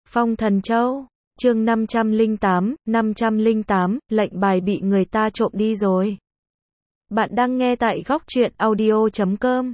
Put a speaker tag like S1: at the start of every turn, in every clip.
S1: Phong Thần Châu, chương 508, lệnh bài bị người ta trộm đi rồi. Bạn đang nghe tại góc truyện audio.com.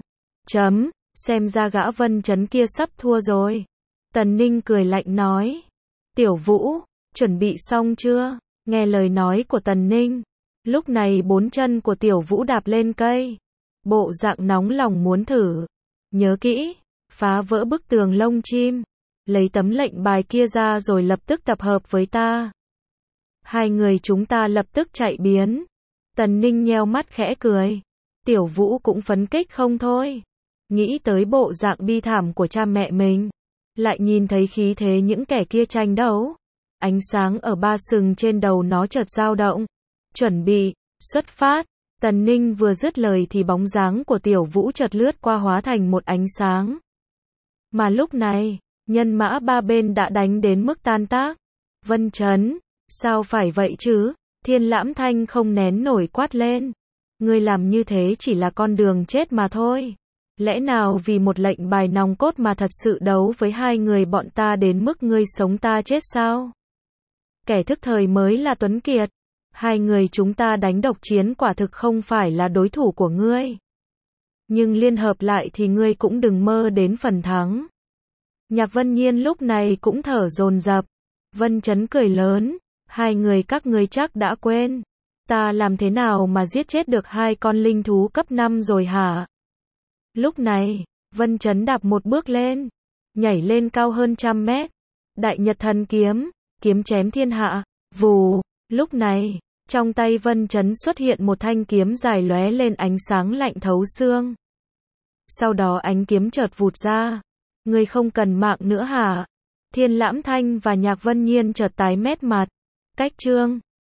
S1: Xem ra gã Vân Chấn kia sắp thua rồi. Tần Ninh cười lạnh nói. Tiểu Vũ, chuẩn bị xong chưa? Nghe lời nói của Tần Ninh. Lúc này bốn chân của Tiểu Vũ đạp lên cây. Bộ dạng nóng lòng muốn thử. Nhớ kỹ, phá vỡ bức tường lông chim. Lấy tấm lệnh bài kia ra rồi lập tức tập hợp với ta. Hai người chúng ta lập tức chạy biến. Tần Ninh nheo mắt khẽ cười. Tiểu Vũ cũng phấn kích không thôi. Nghĩ tới bộ dạng bi thảm của cha mẹ mình. Lại nhìn thấy khí thế những kẻ kia tranh đấu. Ánh sáng ở ba sừng trên đầu nó chợt dao động. Chuẩn bị, xuất phát. Tần Ninh vừa dứt lời thì bóng dáng của Tiểu Vũ chợt lướt qua hóa thành một ánh sáng. Mà lúc này, nhân mã ba bên đã đánh đến mức tan tác. Vân Chấn, sao phải vậy chứ? Thiên Lãm Thanh không nén nổi quát lên. Ngươi làm như thế chỉ là con đường chết mà thôi. Lẽ nào vì một lệnh bài nòng cốt mà thật sự đấu với hai người bọn ta đến mức ngươi sống ta chết sao? Kẻ thức thời mới là Tuấn Kiệt. Hai người chúng ta đánh độc chiến quả thực không phải là đối thủ của ngươi. Nhưng liên hợp lại thì ngươi cũng đừng mơ đến phần thắng. Nhạc Vân Nhiên lúc này cũng thở dồn dập. Vân Chấn cười lớn. Hai người các ngươi chắc đã quên. Ta làm thế nào mà giết chết được hai con linh thú cấp 5 rồi hả? Lúc này, Vân Chấn đạp một bước lên. Nhảy lên cao hơn 100 mét. Đại Nhật Thần Kiếm, kiếm chém thiên hạ. Vù, lúc này, trong tay Vân Chấn xuất hiện một thanh kiếm dài lóe lên ánh sáng lạnh thấu xương. Sau đó ánh kiếm chợt vụt ra. Ngươi không cần mạng nữa hả? Thiên Lãm Thanh và Nhạc Vân Nhiên chợt tái mét mặt. Cách chương